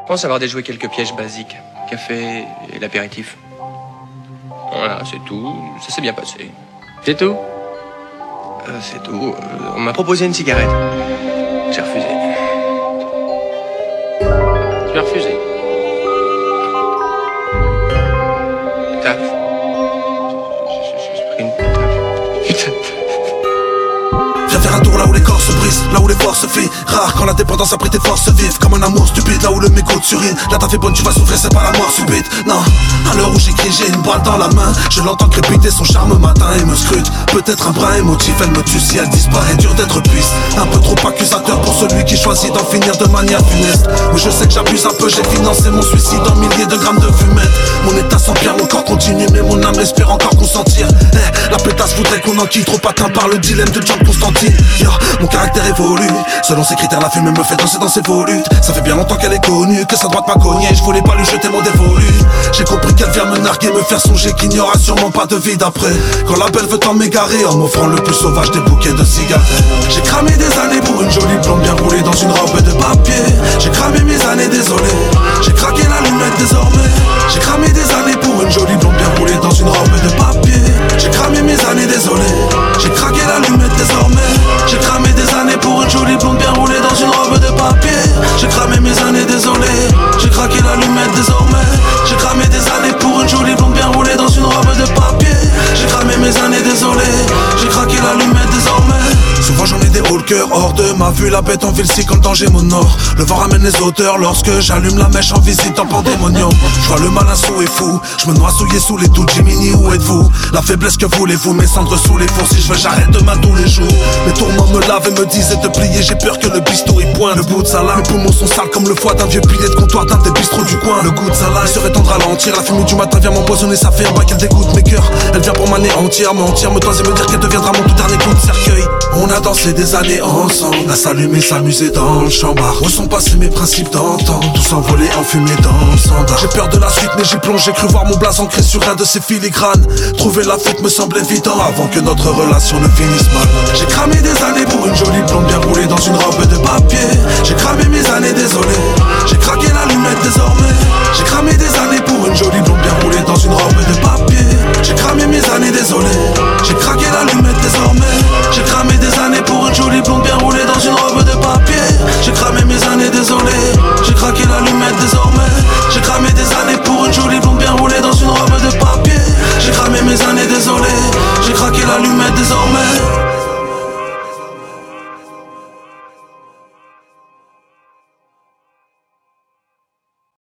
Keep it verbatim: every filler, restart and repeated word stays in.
pense avoir déjoué quelques pièges basiques. Café et l'apéritif. Voilà, c'est tout. Ça s'est bien passé. C'est tout euh, C'est tout. Euh, on m'a proposé une cigarette. J'ai refusé. Tu as refusé. Taf. J'ai pris une taf. Putain. Viens faire un tour là où les corps se brisent, là où les forces se fuient. Rare quand la dépendance a pris tes forces vives. Comme un amour stupide, là où le mégot te surine. Là t'as fait bonne, tu vas souffrir, c'est pas la mort subite. Non, à l'heure où j'écris, j'ai une balle dans la main. Je l'entends crépiter son charme matin et me scrute. Peut-être un brin émotif, elle me tue si elle disparaît. Dur d'être puisse, un peu trop accusateur pour celui qui choisit d'en finir de manière funeste. Mais je sais que j'abuse un peu, j'ai financé mon suicide en milliers de grammes de fumette. Mon état s'empire, mon corps continue, mais mon âme espère encore consentir. Eh, la pétasse voudrait qu'on enquille, trop atteint par le dilemme de John Constantine. Yo, mon caractère évolue, selon ses critères la fumée me fait danser dans ses volutes. Ça fait bien longtemps qu'elle est connue, que sa droite m'a cogné, je voulais pas lui jeter mon dévolu. J'ai compris qu'elle vient me narguer, me faire songer qu'il n'y aura sûrement pas de vie d'après. Quand la belle veut en m'égarer, en m'offrant le plus sauvage des bouquets de cigarettes. J'ai cramé des années pour une jolie blonde bien roulée dans une robe de papier. J'ai cramé mes années, désolé, j'ai craqué l'allumette désormais. J'ai cramé des années pour une jolie blonde bien roulée dans une robe de papier. J'ai cramé mes années, désolé, j'ai craqué l'allumette désormais. J'ai cramé des années pour une jolie blonde bien roulée dans une robe de papier. J'ai cramé mes années, désolé, j'ai craqué l'allumette désormais. J'ai cramé des années pour une jolie blonde bien roulée dans une robe de papier. J'ai cramé mes années, désolé, j'ai craqué l'allumette désormais. Souvent j'en ai des hauts le cœur hors de ma vue. La bête en ville si quand le danger m'honore. Le vent ramène les auteurs lorsque j'allume la mèche en visite dans pandémonium. Je vois le malin sous et fou, je me noie souillé sous les douches. Jiminy, où êtes-vous? La faiblesse que voulez-vous? Mes cendres sous les fours. Si je veux j'arrête demain tous les jours. Les tourments me lavent et me disaient de plier. J'ai peur que le bistrot y pointe le bout de sa lame. Mes poumons sont sales comme le foie d'un vieux pilier de comptoir d'un des bistrots du coin. Le goût de sa lame serait tendre à ralentir. La fumée du matin vient m'empoisonner, ça fait un bain qu'elle dégoûte mes cœurs. Elle vient pour m'anéantir, mentir, me toiser, me dire qu'elle deviendra mon tout dernier coup de cercueil. On a dansé des années ensemble, à s'allumer, s'amuser dans le chambard. Où sont passés mes principes d'antan? Tout s'envolé, enfumé dans le standard. J'ai peur de la suite mais j'y plonge, j'ai cru voir mon blason ancré sur un de ces filigranes. Trouver la fuite me semble évident avant que notre relation ne finisse mal. J'ai cramé des années pour une jolie blonde